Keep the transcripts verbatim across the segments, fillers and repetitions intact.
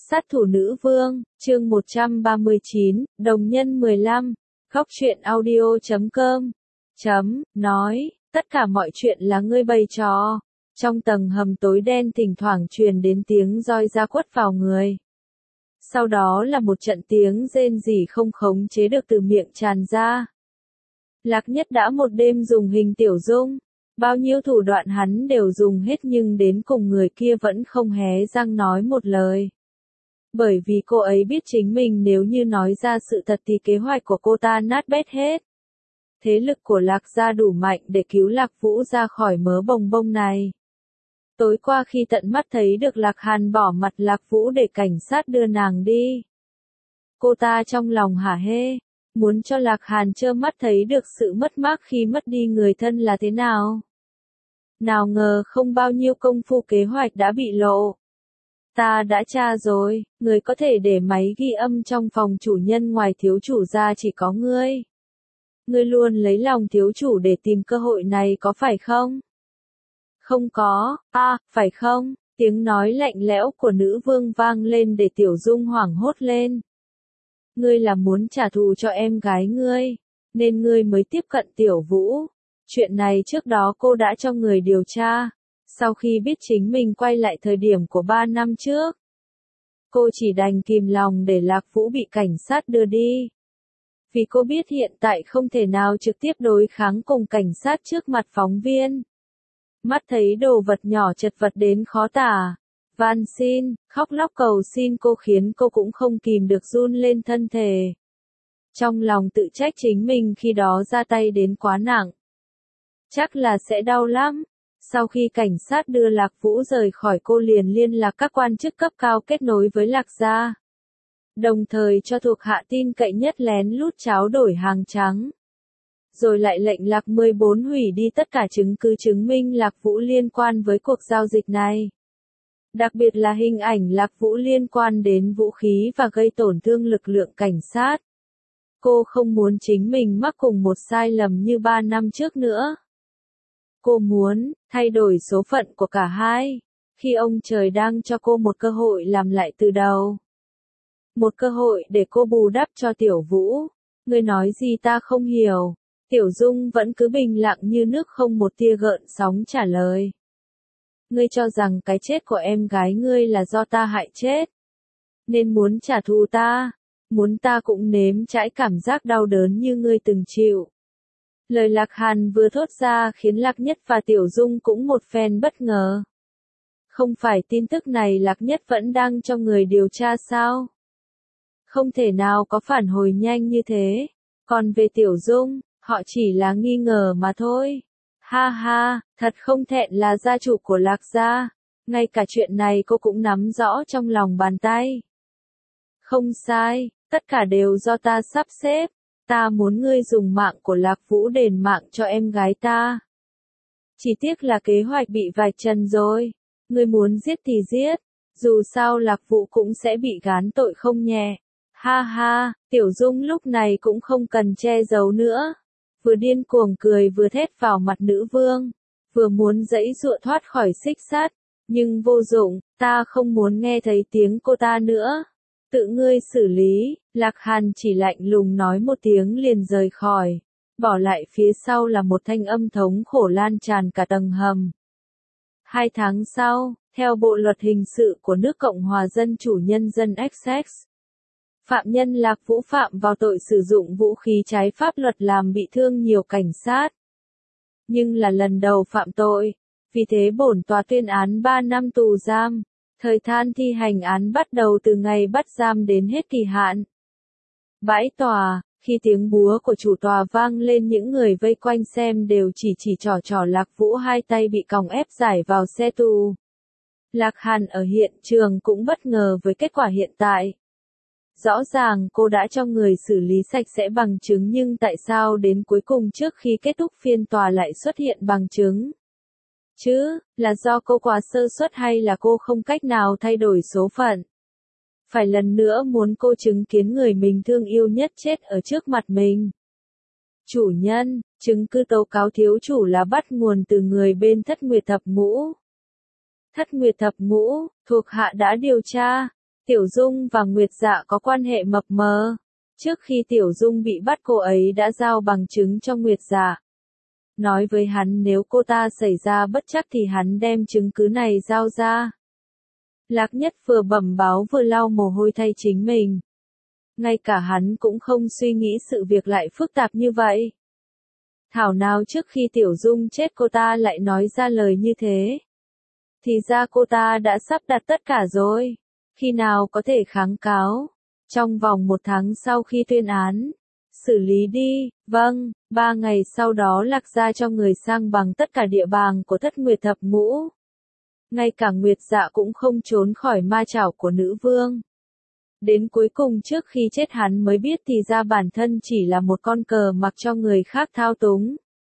Sát thủ nữ vương, chương một trăm ba mươi chín, đồng nhân mười lăm, góc truyện audio chấm com, chấm, nói, tất cả mọi chuyện là ngươi bày trò. Trong tầng hầm tối đen thỉnh thoảng truyền đến tiếng roi da quất vào người. Sau đó là một trận tiếng rên rỉ không khống chế được từ miệng tràn ra. Lạc Nhất đã một đêm dùng hình Tiểu Dung. Bao nhiêu thủ đoạn hắn đều dùng hết nhưng đến cùng người kia vẫn không hé răng nói một lời. Bởi vì cô ấy biết chính mình nếu như nói ra sự thật thì kế hoạch của cô ta nát bét hết. Thế lực của Lạc gia đủ mạnh để cứu Lạc Vũ ra khỏi mớ bồng bông này. Tối qua khi tận mắt thấy được Lạc Hàn bỏ mặt Lạc Vũ để cảnh sát đưa nàng đi. Cô ta trong lòng hả hê, muốn cho Lạc Hàn trơ mắt thấy được sự mất mát khi mất đi người thân là thế nào. Nào ngờ không bao nhiêu công phu kế hoạch đã bị lộ. Ta đã tra rồi, người có thể để máy ghi âm trong phòng chủ nhân ngoài thiếu chủ ra chỉ có ngươi. Ngươi luôn lấy lòng thiếu chủ để tìm cơ hội này có phải không? Không có, à, phải không? Tiếng nói lạnh lẽo của nữ vương vang lên để Tiểu Dung hoảng hốt lên. Ngươi là muốn trả thù cho em gái ngươi, nên ngươi mới tiếp cận Tiểu Vũ. Chuyện này trước đó cô đã cho người điều tra. Sau khi biết chính mình quay lại thời điểm của ba năm trước, cô chỉ đành kìm lòng để Lạc Vũ bị cảnh sát đưa đi. Vì cô biết hiện tại không thể nào trực tiếp đối kháng cùng cảnh sát trước mặt phóng viên. Mắt thấy đồ vật nhỏ chật vật đến khó tả. Van xin, khóc lóc cầu xin cô khiến cô cũng không kìm được run lên thân thể. Trong lòng tự trách chính mình khi đó ra tay đến quá nặng. Chắc là sẽ đau lắm. Sau khi cảnh sát đưa Lạc Vũ rời khỏi cô liền liên lạc các quan chức cấp cao kết nối với Lạc gia. Đồng thời cho thuộc hạ tin cậy nhất lén lút tráo đổi hàng trắng. Rồi lại lệnh Lạc mười bốn hủy đi tất cả chứng cứ chứng minh Lạc Vũ liên quan với cuộc giao dịch này. Đặc biệt là hình ảnh Lạc Vũ liên quan đến vũ khí và gây tổn thương lực lượng cảnh sát. Cô không muốn chính mình mắc cùng một sai lầm như ba năm trước nữa. Cô muốn thay đổi số phận của cả hai, khi ông trời đang cho cô một cơ hội làm lại từ đầu. Một cơ hội để cô bù đắp cho Tiểu Vũ. Ngươi nói gì ta không hiểu. Tiểu Dung vẫn cứ bình lặng như nước không một tia gợn sóng trả lời. Ngươi cho rằng cái chết của em gái ngươi là do ta hại chết. Nên muốn trả thù ta, muốn ta cũng nếm trải cảm giác đau đớn như ngươi từng chịu. Lời Lạc Hàn vừa thốt ra khiến Lạc Nhất và Tiểu Dung cũng một phen bất ngờ. Không phải tin tức này Lạc Nhất vẫn đang cho người điều tra sao? Không thể nào có phản hồi nhanh như thế. Còn về Tiểu Dung, họ chỉ là nghi ngờ mà thôi. Ha ha, thật không thẹn là gia chủ của Lạc gia. Ngay cả chuyện này cô cũng nắm rõ trong lòng bàn tay. Không sai, tất cả đều do ta sắp xếp. Ta muốn ngươi dùng mạng của Lạc Vũ đền mạng cho em gái ta. Chỉ tiếc là kế hoạch bị vạch trần rồi. Ngươi muốn giết thì giết. Dù sao Lạc Vũ cũng sẽ bị gán tội không nhẹ. Ha ha, Tiểu Dung lúc này cũng không cần che giấu nữa. Vừa điên cuồng cười vừa thét vào mặt nữ vương. Vừa muốn giãy giụa thoát khỏi xích sắt. Nhưng vô dụng, ta không muốn nghe thấy tiếng cô ta nữa. Tự ngươi xử lý. Lạc Hàn chỉ lạnh lùng nói một tiếng liền rời khỏi. Bỏ lại phía sau là một thanh âm thống khổ lan tràn cả tầng hầm. Hai tháng sau, theo bộ luật hình sự của nước Cộng hòa Dân chủ Nhân dân Essex, phạm nhân Lạc Vũ phạm vào tội sử dụng vũ khí trái pháp luật làm bị thương nhiều cảnh sát. Nhưng là lần đầu phạm tội, vì thế bổn tòa tuyên án ba năm tù giam. Thời gian thi hành án bắt đầu từ ngày bắt giam đến hết kỳ hạn. Bãi tòa, khi tiếng búa của chủ tòa vang lên những người vây quanh xem đều chỉ chỉ trỏ trỏ Lạc Vũ hai tay bị còng ép giải vào xe tù. Lạc Hàn ở hiện trường cũng bất ngờ với kết quả hiện tại. Rõ ràng cô đã cho người xử lý sạch sẽ bằng chứng nhưng tại sao đến cuối cùng trước khi kết thúc phiên tòa lại xuất hiện bằng chứng? Chứ, là do cô quá sơ suất hay là cô không cách nào thay đổi số phận? Phải lần nữa muốn cô chứng kiến người mình thương yêu nhất chết ở trước mặt mình. Chủ nhân, chứng cứ tố cáo thiếu chủ là bắt nguồn từ người bên Thất Nguyệt Thập Ngũ. Thất Nguyệt Thập Ngũ, thuộc hạ đã điều tra. Tiểu Dung và Nguyệt Dạ có quan hệ mập mờ. Trước khi Tiểu Dung bị bắt cô ấy đã giao bằng chứng cho Nguyệt Dạ. Nói với hắn nếu cô ta xảy ra bất trắc thì hắn đem chứng cứ này giao ra. Lạc Nhất vừa bẩm báo vừa lau mồ hôi thay chính mình. Ngay cả hắn cũng không suy nghĩ sự việc lại phức tạp như vậy. Thảo nào trước khi Tiểu Dung chết cô ta lại nói ra lời như thế. Thì ra cô ta đã sắp đặt tất cả rồi. Khi nào có thể kháng cáo? Trong vòng một tháng sau khi tuyên án. Xử lý đi, vâng, ba ngày sau đó Lạc gia cho người sang bằng tất cả địa bàn của Thất Nguyệt Thập Ngũ. Ngay cả Nguyệt Dạ cũng không trốn khỏi ma chảo của nữ vương. Đến cuối cùng trước khi chết hắn mới biết thì ra bản thân chỉ là một con cờ mặc cho người khác thao túng.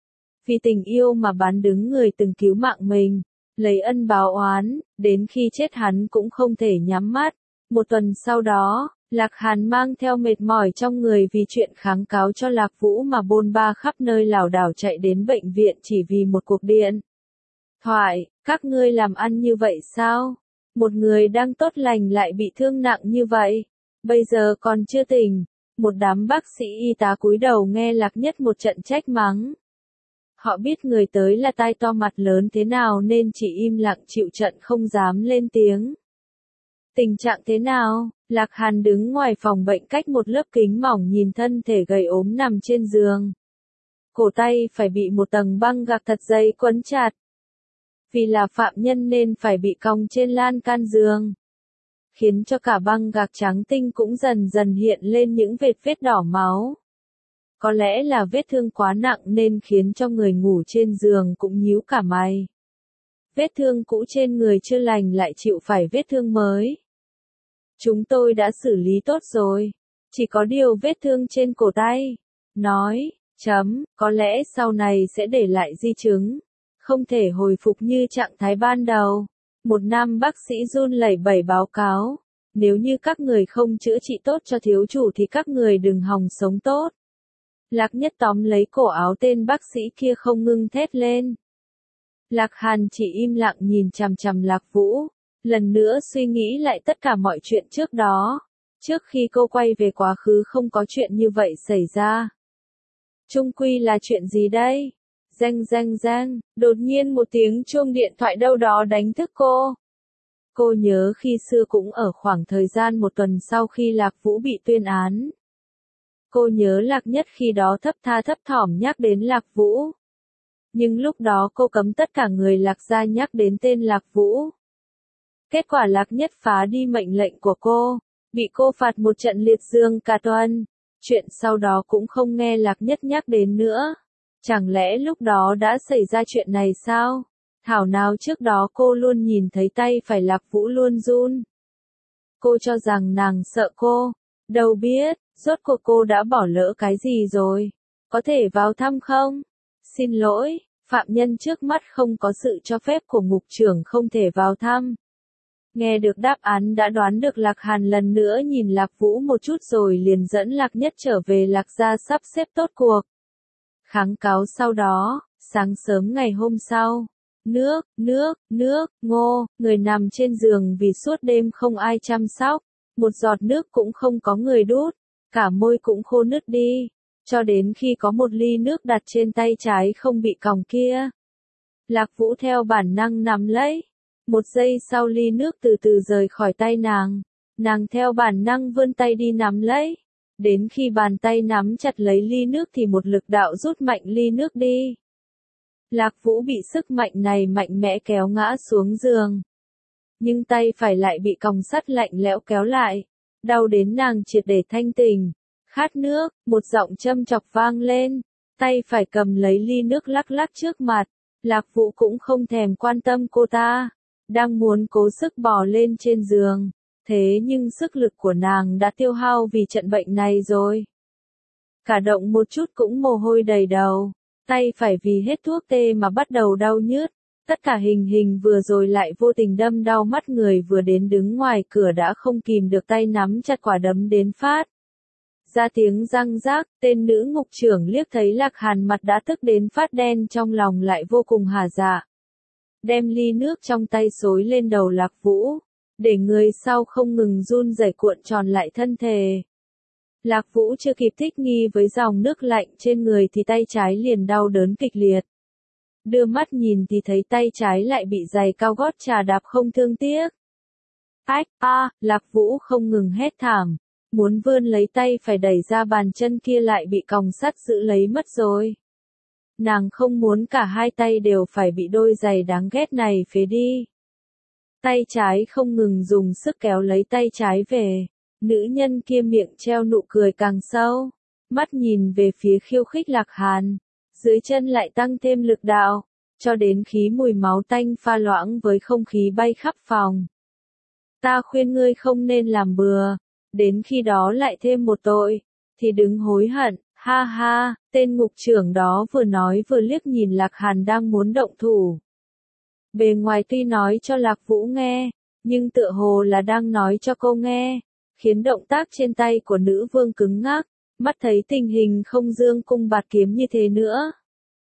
Vì tình yêu mà bán đứng người từng cứu mạng mình, lấy ân báo oán, đến khi chết hắn cũng không thể nhắm mắt. Một tuần sau đó, Lạc Hàn mang theo mệt mỏi trong người vì chuyện kháng cáo cho Lạc Vũ mà bôn ba khắp nơi lảo đảo chạy đến bệnh viện chỉ vì một cuộc điện thoại. Các ngươi làm ăn như vậy sao? Một người đang tốt lành lại bị thương nặng như vậy. Bây giờ còn chưa tỉnh. Một đám bác sĩ y tá cúi đầu nghe Lạc Nhất một trận trách mắng. Họ biết người tới là tai to mặt lớn thế nào nên chỉ im lặng chịu trận không dám lên tiếng. Tình trạng thế nào? Lạc Hàn đứng ngoài phòng bệnh cách một lớp kính mỏng nhìn thân thể gầy ốm nằm trên giường. Cổ tay phải bị một tầng băng gạc thật dày quấn chặt. Vì là phạm nhân nên phải bị còng trên lan can giường. Khiến cho cả băng gạc trắng tinh cũng dần dần hiện lên những vệt vết đỏ máu. Có lẽ là vết thương quá nặng nên khiến cho người ngủ trên giường cũng nhíu cả mày. Vết thương cũ trên người chưa lành lại chịu phải vết thương mới. Chúng tôi đã xử lý tốt rồi. Chỉ có điều vết thương trên cổ tay. Nói, chấm, có lẽ sau này sẽ để lại di chứng. Không thể hồi phục như trạng thái ban đầu. Một nam bác sĩ run lẩy bẩy báo cáo. Nếu như các người không chữa trị tốt cho thiếu chủ thì các người đừng hòng sống tốt. Lạc Nhất tóm lấy cổ áo tên bác sĩ kia không ngưng thét lên. Lạc Hàn chỉ im lặng nhìn chằm chằm Lạc Vũ. Lần nữa suy nghĩ lại tất cả mọi chuyện trước đó. Trước khi cô quay về quá khứ không có chuyện như vậy xảy ra. Chung quy là chuyện gì đây? Reng reng reng, đột nhiên một tiếng chuông điện thoại đâu đó đánh thức cô. Cô nhớ khi xưa cũng ở khoảng thời gian một tuần sau khi Lạc Vũ bị tuyên án. Cô nhớ Lạc Nhất khi đó thấp tha thấp thỏm nhắc đến Lạc Vũ. Nhưng lúc đó cô cấm tất cả người Lạc gia nhắc đến tên Lạc Vũ. Kết quả Lạc Nhất phá đi mệnh lệnh của cô, bị cô phạt một trận liệt dương cả tuần. Chuyện sau đó cũng không nghe Lạc Nhất nhắc đến nữa. Chẳng lẽ lúc đó đã xảy ra chuyện này sao? Thảo nào trước đó cô luôn nhìn thấy tay phải Lạc Vũ luôn run. Cô cho rằng nàng sợ cô. Đâu biết, rốt cuộc cô đã bỏ lỡ cái gì rồi? Có thể vào thăm không? Xin lỗi, phạm nhân trước mắt không có sự cho phép của ngục trưởng không thể vào thăm. Nghe được đáp án đã đoán được Lạc Hàn lần nữa nhìn Lạc Vũ một chút rồi liền dẫn Lạc Nhất trở về Lạc gia sắp xếp tốt cuộc. Kháng cáo sau đó, sáng sớm ngày hôm sau. Nước, nước, nước, Ngô, người nằm trên giường vì suốt đêm không ai chăm sóc. Một giọt nước cũng không có người đút. Cả môi cũng khô nứt đi. Cho đến khi có một ly nước đặt trên tay trái không bị còng kia. Lạc Vũ theo bản năng nắm lấy. Một giây sau ly nước từ từ rời khỏi tay nàng. Nàng theo bản năng vươn tay đi nắm lấy. Đến khi bàn tay nắm chặt lấy ly nước thì một lực đạo rút mạnh ly nước đi. Lạc Vũ bị sức mạnh này mạnh mẽ kéo ngã xuống giường. Nhưng tay phải lại bị còng sắt lạnh lẽo kéo lại. Đau đến nàng triệt để thanh tỉnh. Khát nước, một giọng châm chọc vang lên. Tay phải cầm lấy ly nước lắc lắc trước mặt. Lạc Vũ cũng không thèm quan tâm cô ta. Đang muốn cố sức bò lên trên giường. Thế nhưng sức lực của nàng đã tiêu hao vì trận bệnh này rồi. Cả động một chút cũng mồ hôi đầy đầu. Tay phải vì hết thuốc tê mà bắt đầu đau nhức. Tất cả hình hình vừa rồi lại vô tình đâm đau mắt người vừa đến đứng ngoài cửa đã không kìm được tay nắm chặt quả đấm đến phát. Ra tiếng răng rác, tên nữ ngục trưởng liếc thấy Lạc Hàn mặt đã tức đến phát đen trong lòng lại vô cùng hả dạ. Đem ly nước trong tay xối lên đầu Lạc Vũ. để người sau không ngừng run rẩy cuộn tròn lại thân thể. Lạc Vũ chưa kịp thích nghi với dòng nước lạnh trên người thì tay trái liền đau đớn kịch liệt. Đưa mắt nhìn thì thấy tay trái lại bị giày cao gót chà đạp không thương tiếc. Ách, a, à, Lạc Vũ không ngừng hét thảm, muốn vươn lấy tay phải đẩy ra bàn chân kia lại bị còng sắt giữ lấy mất rồi. Nàng không muốn cả hai tay đều phải bị đôi giày đáng ghét này phế đi. Tay trái không ngừng dùng sức kéo lấy tay trái về, nữ nhân kia miệng treo nụ cười càng sâu, mắt nhìn về phía khiêu khích Lạc Hàn, dưới chân lại tăng thêm lực đạo, cho đến khí mùi máu tanh pha loãng với không khí bay khắp phòng. Ta khuyên ngươi không nên làm bừa, đến khi đó lại thêm một tội, thì đừng hối hận, ha ha, tên ngục trưởng đó vừa nói vừa liếc nhìn Lạc Hàn đang muốn động thủ. Bề ngoài tuy nói cho Lạc Vũ nghe, nhưng tựa hồ là đang nói cho cô nghe, khiến động tác trên tay của nữ vương cứng ngắc, mắt thấy tình hình không dương cung bạt kiếm như thế nữa.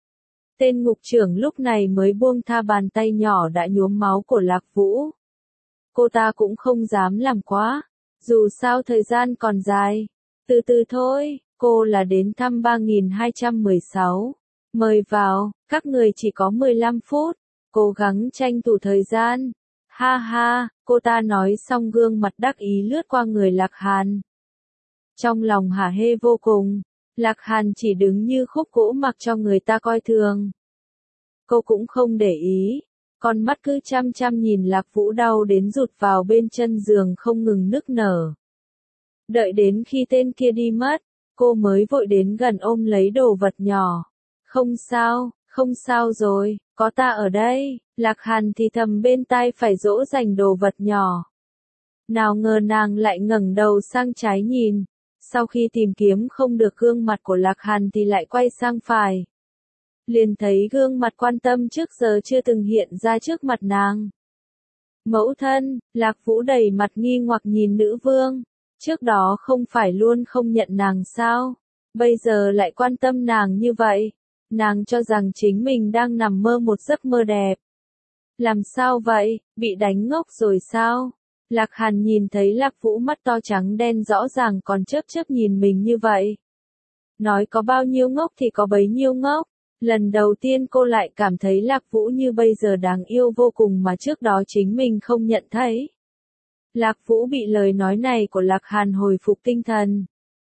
Tên ngục trưởng lúc này mới buông tha bàn tay nhỏ đã nhuốm máu của Lạc Vũ. Cô ta cũng không dám làm quá, dù sao thời gian còn dài, từ từ thôi, cô là đến thăm ba nghìn hai trăm mười sáu. Mời vào, các người chỉ có mười lăm phút, cố gắng tranh thủ thời gian. Ha ha, cô ta nói xong gương mặt đắc ý lướt qua người Lạc Hàn. Trong lòng hả hê vô cùng, Lạc Hàn chỉ đứng như khúc gỗ mặc cho người ta coi thường. Cô cũng không để ý, con mắt cứ chăm chăm nhìn Lạc Vũ đau đến rụt vào bên chân giường không ngừng nức nở. Đợi đến khi tên kia đi mất, cô mới vội đến gần ôm lấy đồ vật nhỏ. Không sao, không sao rồi, có ta ở đây, Lạc Hàn thì thầm bên tai phải dỗ dành đồ vật nhỏ. Nào ngờ nàng lại ngẩng đầu sang trái nhìn, sau khi tìm kiếm không được gương mặt của Lạc Hàn thì lại quay sang phải. Liền thấy gương mặt quan tâm trước giờ chưa từng hiện ra trước mặt nàng. Mẫu thân, Lạc Vũ đầy mặt nghi hoặc nhìn nữ vương, trước đó không phải luôn không nhận nàng sao, bây giờ lại quan tâm nàng như vậy, nàng cho rằng chính mình đang nằm mơ một giấc mơ đẹp. Làm sao vậy, bị đánh ngốc rồi sao? Lạc Hàn nhìn thấy Lạc Vũ mắt to trắng đen rõ ràng còn chớp chớp nhìn mình như vậy. Nói có bao nhiêu ngốc thì có bấy nhiêu ngốc. Lần đầu tiên cô lại cảm thấy Lạc Vũ như bây giờ đáng yêu vô cùng mà trước đó chính mình không nhận thấy. Lạc Vũ bị lời nói này của Lạc Hàn hồi phục tinh thần.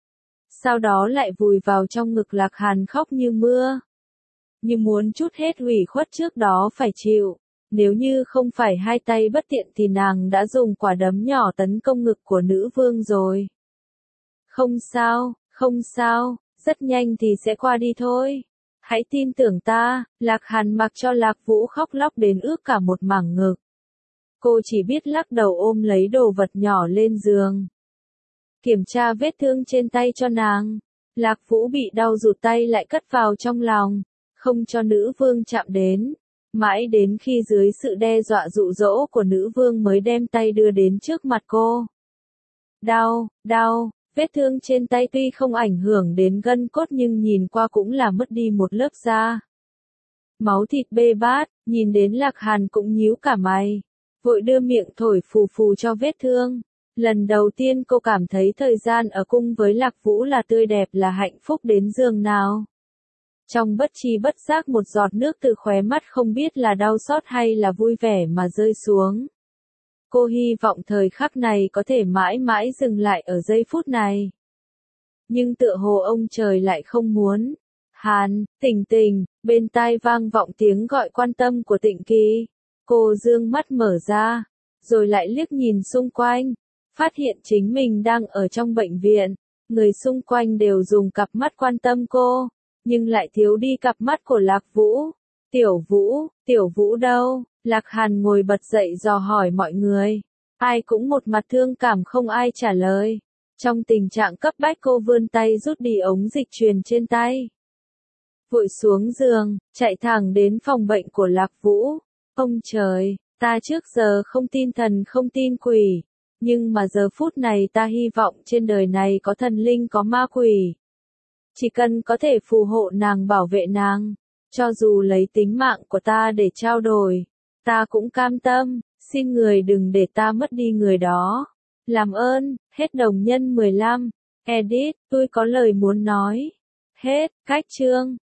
Sau đó lại vùi vào trong ngực Lạc Hàn khóc như mưa. Như muốn trút hết ủy khuất trước đó phải chịu. Nếu như không phải hai tay bất tiện thì nàng đã dùng quả đấm nhỏ tấn công ngực của nữ vương rồi. Không sao, không sao, rất nhanh thì sẽ qua đi thôi. Hãy tin tưởng ta, Lạc Hàn mặc cho Lạc Vũ khóc lóc đến ướt cả một mảng ngực. Cô chỉ biết lắc đầu ôm lấy đồ vật nhỏ lên giường. Kiểm tra vết thương trên tay cho nàng. Lạc Vũ bị đau rụt tay lại cất vào trong lòng, không cho nữ vương chạm đến. Mãi đến khi dưới sự đe dọa dụ dỗ của nữ vương mới đem tay đưa đến trước mặt cô. Đau, đau. Vết thương trên tay tuy không ảnh hưởng đến gân cốt nhưng nhìn qua cũng là mất đi một lớp da. Máu thịt bê bát, nhìn đến Lạc Hàn cũng nhíu cả mày. Vội đưa miệng thổi phù phù cho vết thương. Lần đầu tiên cô cảm thấy thời gian ở cung với Lạc Vũ là tươi đẹp là hạnh phúc đến giường nào. Trong bất tri bất giác một giọt nước từ khóe mắt không biết là đau xót hay là vui vẻ mà rơi xuống. Cô hy vọng thời khắc này có thể mãi mãi dừng lại ở giây phút này. Nhưng tựa hồ ông trời lại không muốn. Hàn, Tình Tình, bên tai vang vọng tiếng gọi quan tâm của Tịnh Kỳ. Cô dương mắt mở ra, rồi lại liếc nhìn xung quanh, phát hiện chính mình đang ở trong bệnh viện. Người xung quanh đều dùng cặp mắt quan tâm cô, nhưng lại thiếu đi cặp mắt của Lạc Vũ. Tiểu Vũ, Tiểu Vũ đâu? Lạc Hàn ngồi bật dậy dò hỏi mọi người. Ai cũng một mặt thương cảm không ai trả lời. Trong tình trạng cấp bách cô vươn tay rút đi ống dịch truyền trên tay. Vội xuống giường, chạy thẳng đến phòng bệnh của Lạc Vũ. Ông trời, ta trước giờ không tin thần không tin quỷ. Nhưng mà giờ phút này ta hy vọng trên đời này có thần linh có ma quỷ. Chỉ cần có thể phù hộ nàng bảo vệ nàng. Cho dù lấy tính mạng của ta để trao đổi. Ta cũng cam tâm, Xin người đừng để ta mất đi người đó. Làm ơn, hết đồng nhân mười lăm. Edit, tôi có lời muốn nói. Hết, cách chương.